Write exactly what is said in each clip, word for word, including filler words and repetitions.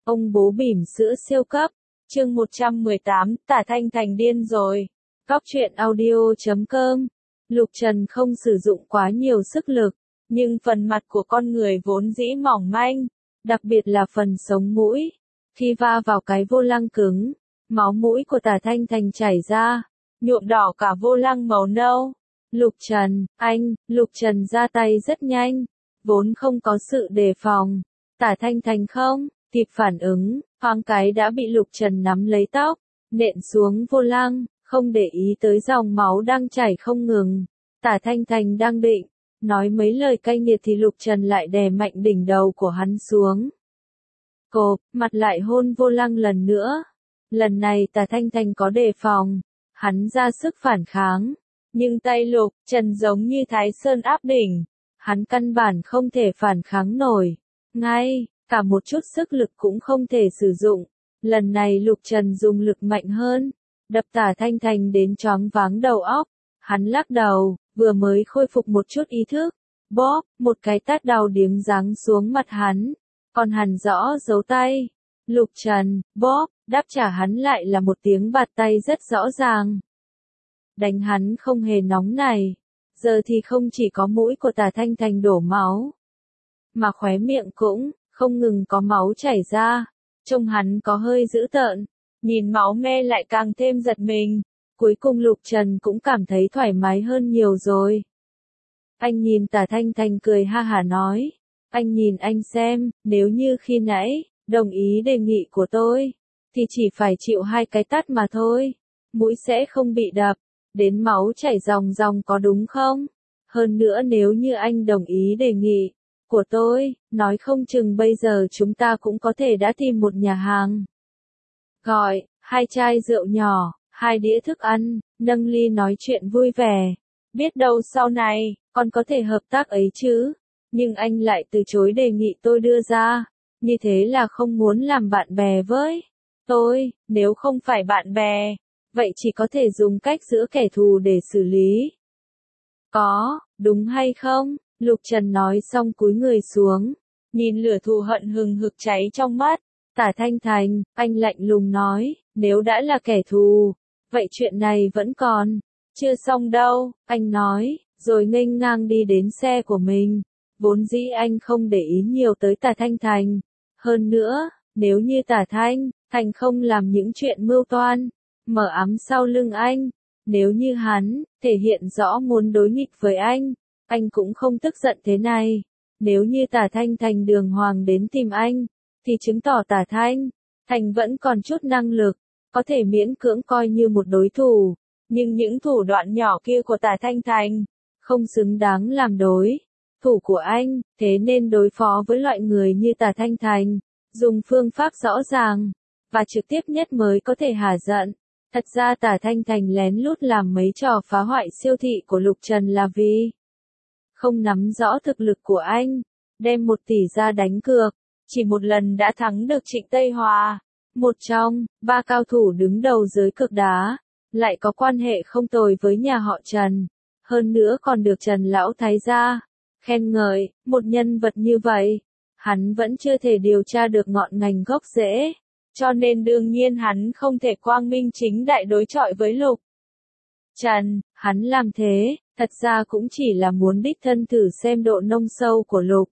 Ông bố bỉm sữa siêu cấp, chương một trăm mười tám, Tả Thanh Thành điên rồi. Góc truyện audio chấm com. Lục Trần không sử dụng quá nhiều sức lực, nhưng phần mặt của con người vốn dĩ mỏng manh, đặc biệt là phần sống mũi. Khi va vào cái vô lăng cứng, máu mũi của Tả Thanh Thành chảy ra, nhuộm đỏ cả vô lăng màu nâu. Lục Trần, anh, Lục Trần ra tay rất nhanh, vốn không có sự đề phòng. Tả Thanh Thành không kịp phản ứng, thoáng cái đã bị Lục Trần nắm lấy tóc, nện xuống vô lăng, không để ý tới dòng máu đang chảy không ngừng. Tả Thanh Thành đang định nói mấy lời cay nghiệt thì Lục Trần lại đè mạnh đỉnh đầu của hắn xuống. Cộp, mặt lại hôn vô lăng lần nữa. Lần này Tả Thanh Thành có đề phòng, hắn ra sức phản kháng, nhưng tay Lục Trần giống như Thái Sơn áp đỉnh, hắn căn bản không thể phản kháng nổi. Ngay cả một chút sức lực cũng không thể sử dụng. Lần này Lục Trần dùng lực mạnh hơn, đập Tả Thanh Thành đến choáng váng đầu óc. Hắn lắc đầu, vừa mới khôi phục một chút ý thức, bóp, một cái tát đau điếng giáng xuống mặt hắn, còn hẳn rõ dấu tay. Lục Trần, bóp, đáp trả hắn lại là một tiếng bạt tay rất rõ ràng. Đánh hắn không hề nóng này, giờ thì không chỉ có mũi của Tả Thanh Thành đổ máu, mà khóe miệng cũng không ngừng có máu chảy ra. Trông hắn có hơi dữ tợn, nhìn máu me lại càng thêm giật mình. Cuối cùng Lục Trần cũng cảm thấy thoải mái hơn nhiều rồi. Anh nhìn Tả Thanh Thành cười ha hả nói, anh nhìn anh xem, nếu như khi nãy đồng ý đề nghị của tôi, thì chỉ phải chịu hai cái tát mà thôi, mũi sẽ không bị đập đến máu chảy ròng ròng, có đúng không? Hơn nữa nếu như anh đồng ý đề nghị của tôi, nói không chừng bây giờ chúng ta cũng có thể đã tìm một nhà hàng, gọi hai chai rượu nhỏ, hai đĩa thức ăn, nâng ly nói chuyện vui vẻ. Biết đâu sau này còn có thể hợp tác ấy chứ. Nhưng anh lại từ chối đề nghị tôi đưa ra, như thế là không muốn làm bạn bè với tôi. Nếu không phải bạn bè, vậy chỉ có thể dùng cách giữa kẻ thù để xử lý. Có, đúng hay không? Lục Trần nói xong cúi người xuống, nhìn lửa thù hận hừng hực cháy trong mắt. Tả Thanh Thành, anh lạnh lùng nói, nếu đã là kẻ thù, vậy chuyện này vẫn còn chưa xong đâu, anh nói, rồi nghênh ngang đi đến xe của mình. Vốn dĩ anh không để ý nhiều tới Tả Thanh Thành. Hơn nữa, nếu như Tả Thanh Thành không làm những chuyện mưu toan, mở ám sau lưng anh, nếu như hắn thể hiện rõ muốn đối nghịch với anh, anh cũng không tức giận thế này. Nếu như Tả Thanh Thành đường hoàng đến tìm anh, thì chứng tỏ Tả Thanh Thành vẫn còn chút năng lực, có thể miễn cưỡng coi như một đối thủ. Nhưng những thủ đoạn nhỏ kia của Tả Thanh Thành không xứng đáng làm đối thủ của anh, thế nên đối phó với loại người như Tả Thanh Thành, dùng phương pháp rõ ràng và trực tiếp nhất mới có thể hả giận. Thật ra Tả Thanh Thành lén lút làm mấy trò phá hoại siêu thị của Lục Trần là vì không nắm rõ thực lực của anh, đem một tỷ ra đánh cược, chỉ một lần đã thắng được Trịnh Tây Hòa, một trong ba cao thủ đứng đầu giới cược đá, lại có quan hệ không tồi với nhà họ Trần, hơn nữa còn được Trần Lão Thái gia khen ngợi. Một nhân vật như vậy, hắn vẫn chưa thể điều tra được ngọn ngành gốc rễ, cho nên đương nhiên hắn không thể quang minh chính đại đối chọi với Lục Trần. Hắn làm thế, thật ra cũng chỉ là muốn đích thân thử xem độ nông sâu của Lục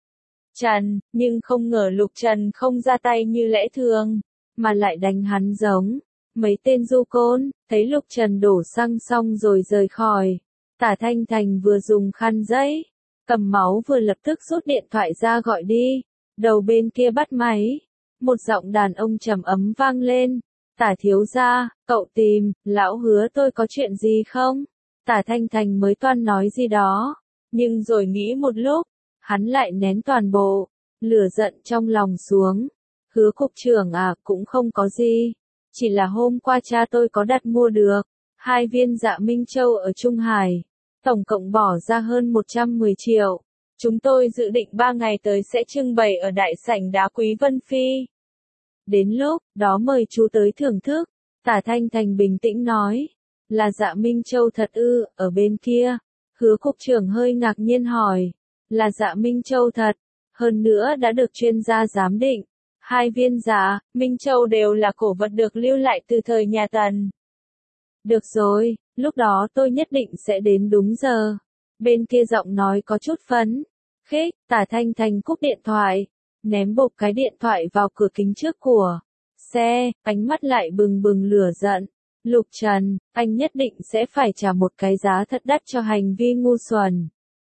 Trần, nhưng không ngờ Lục Trần không ra tay như lẽ thường, mà lại đánh hắn giống mấy tên du côn. Thấy Lục Trần đổ xăng xong rồi rời khỏi, Tả Thanh Thành vừa dùng khăn giấy cầm máu vừa lập tức rút điện thoại ra gọi đi. Đầu bên kia bắt máy, một giọng đàn ông trầm ấm vang lên, Tả thiếu gia, cậu tìm lão Hứa tôi có chuyện gì không? Tả Thanh Thành mới toan nói gì đó, nhưng rồi nghĩ một lúc, hắn lại nén toàn bộ lửa giận trong lòng xuống. Hứa cục trưởng à, cũng không có gì, chỉ là hôm qua cha tôi có đặt mua được hai viên Dạ Minh Châu ở Trung Hải, tổng cộng bỏ ra hơn một trăm mười triệu. Chúng tôi dự định ba ngày tới sẽ trưng bày ở đại sảnh đá quý Vân Phi. Đến lúc đó mời chú tới thưởng thức. Tả Thanh Thành bình tĩnh nói, là Dạ Minh Châu thật ư? Ở bên kia, Hứa cục trưởng hơi ngạc nhiên hỏi, là Dạ Minh Châu thật, hơn nữa đã được chuyên gia giám định, Hai viên giá, Minh Châu đều là cổ vật được lưu lại từ thời nhà Tần. Được rồi, lúc đó tôi nhất định sẽ đến đúng giờ. Bên kia giọng nói có chút phấn khích, Tả Thanh Thành cúp điện thoại, ném bộp cái điện thoại vào cửa kính trước của xe, ánh mắt lại bừng bừng lửa giận. Lục Trần, anh nhất định sẽ phải trả một cái giá thật đắt cho hành vi ngu xuẩn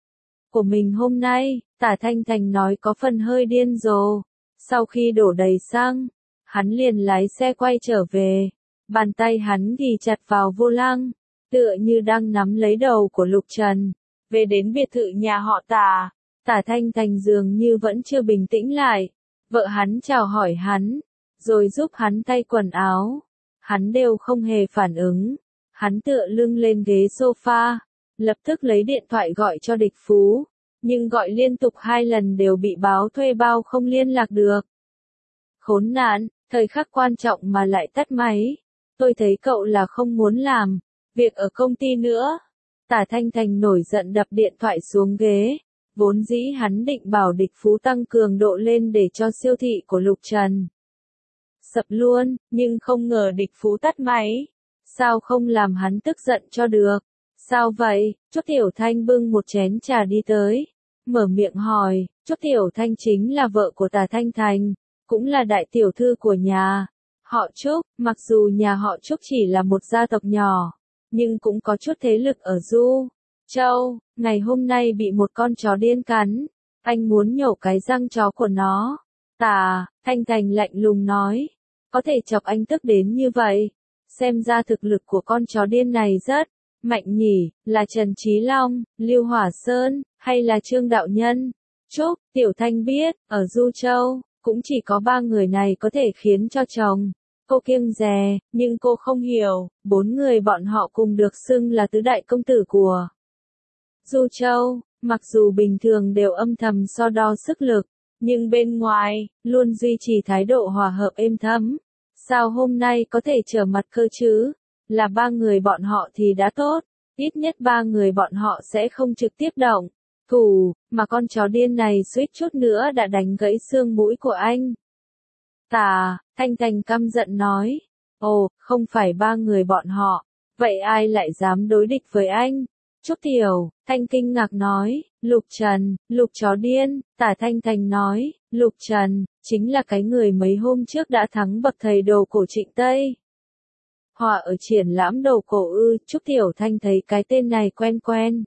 của mình hôm nay, Tả Thanh Thành nói có phần hơi điên rồ. Sau khi đổ đầy xăng, hắn liền lái xe quay trở về. Bàn tay hắn ghi chặt vào vô lăng, tựa như đang nắm lấy đầu của Lục Trần. Về đến biệt thự nhà họ Tả, Tả Thanh Thành dường như vẫn chưa bình tĩnh lại. Vợ hắn chào hỏi hắn, rồi giúp hắn thay quần áo. Hắn đều không hề phản ứng. Hắn tựa lưng lên ghế sofa, lập tức lấy điện thoại gọi cho Địch Phú. Nhưng gọi liên tục hai lần đều bị báo thuê bao không liên lạc được. Khốn nạn, thời khắc quan trọng mà lại tắt máy. Tôi thấy cậu là không muốn làm việc ở công ty nữa. Tả Thanh Thành nổi giận đập điện thoại xuống ghế. Vốn dĩ hắn định bảo Địch Phú tăng cường độ lên để cho siêu thị của Lục Trần sập luôn, nhưng không ngờ Địch Phú tắt máy. Sao không làm hắn tức giận cho được? Sao vậy? Trúc Tiểu Thanh bưng một chén trà đi tới, mở miệng hỏi. Trúc Tiểu Thanh chính là vợ của Tả Thanh Thành, cũng là đại tiểu thư của nhà họ Trúc. Mặc dù nhà họ Trúc chỉ là một gia tộc nhỏ, nhưng cũng có chút thế lực ở Du Châu. Ngày hôm nay bị một con chó điên cắn, anh muốn nhổ cái răng chó của nó. Tả Thanh Thành lạnh lùng nói, có thể chọc anh tức đến như vậy, xem ra thực lực của con chó điên này rất mạnh nhỉ. Là Trần Chí Long, Lưu Hỏa Sơn, hay là Trương Đạo Nhân? Trúc Tiểu Thanh biết, ở Du Châu, cũng chỉ có ba người này có thể khiến cho chồng cô kiêng dè, nhưng cô không hiểu, bốn người bọn họ cùng được xưng là tứ đại công tử của Du Châu, mặc dù bình thường đều âm thầm so đo sức lực, nhưng bên ngoài, luôn duy trì thái độ hòa hợp êm thấm. Sao hôm nay có thể trở mặt cơ chứ? Là ba người bọn họ thì đã tốt, ít nhất ba người bọn họ sẽ không trực tiếp động thủ, mà con chó điên này suýt chút nữa đã đánh gãy xương mũi của anh. Tả Thanh Thành căm giận nói, ồ, không phải ba người bọn họ, vậy ai lại dám đối địch với anh? Trúc Tiểu Thanh kinh ngạc nói, Lục Trần, Lục chó điên. Tả Thanh Thành nói, Lục Trần, chính là cái người mấy hôm trước đã thắng bậc thầy đồ cổ Trịnh Tây Hòa ở triển lãm đồ cổ ư? Trúc Tiểu Thanh thấy cái tên này quen quen.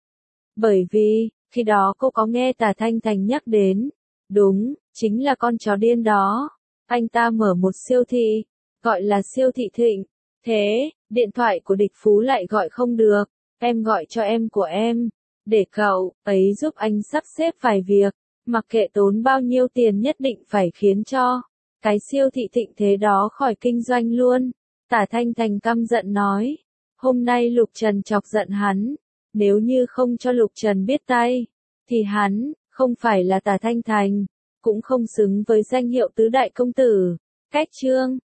Bởi vì, khi đó cô có nghe Tả Thanh Thành nhắc đến. Đúng, chính là con chó điên đó. Anh ta mở một siêu thị, gọi là siêu thị Thịnh. Thế, điện thoại của Địch Phú lại gọi không được. Em gọi cho em của em, để cậu ấy giúp anh sắp xếp vài việc, mặc kệ tốn bao nhiêu tiền nhất định phải khiến cho cái siêu thị Thịnh Thế đó khỏi kinh doanh luôn. Tả Thanh Thành căm giận nói, hôm nay Lục Trần chọc giận hắn, nếu như không cho Lục Trần biết tay, thì hắn không phải là Tả Thanh Thành, cũng không xứng với danh hiệu tứ đại công tử. Cách chương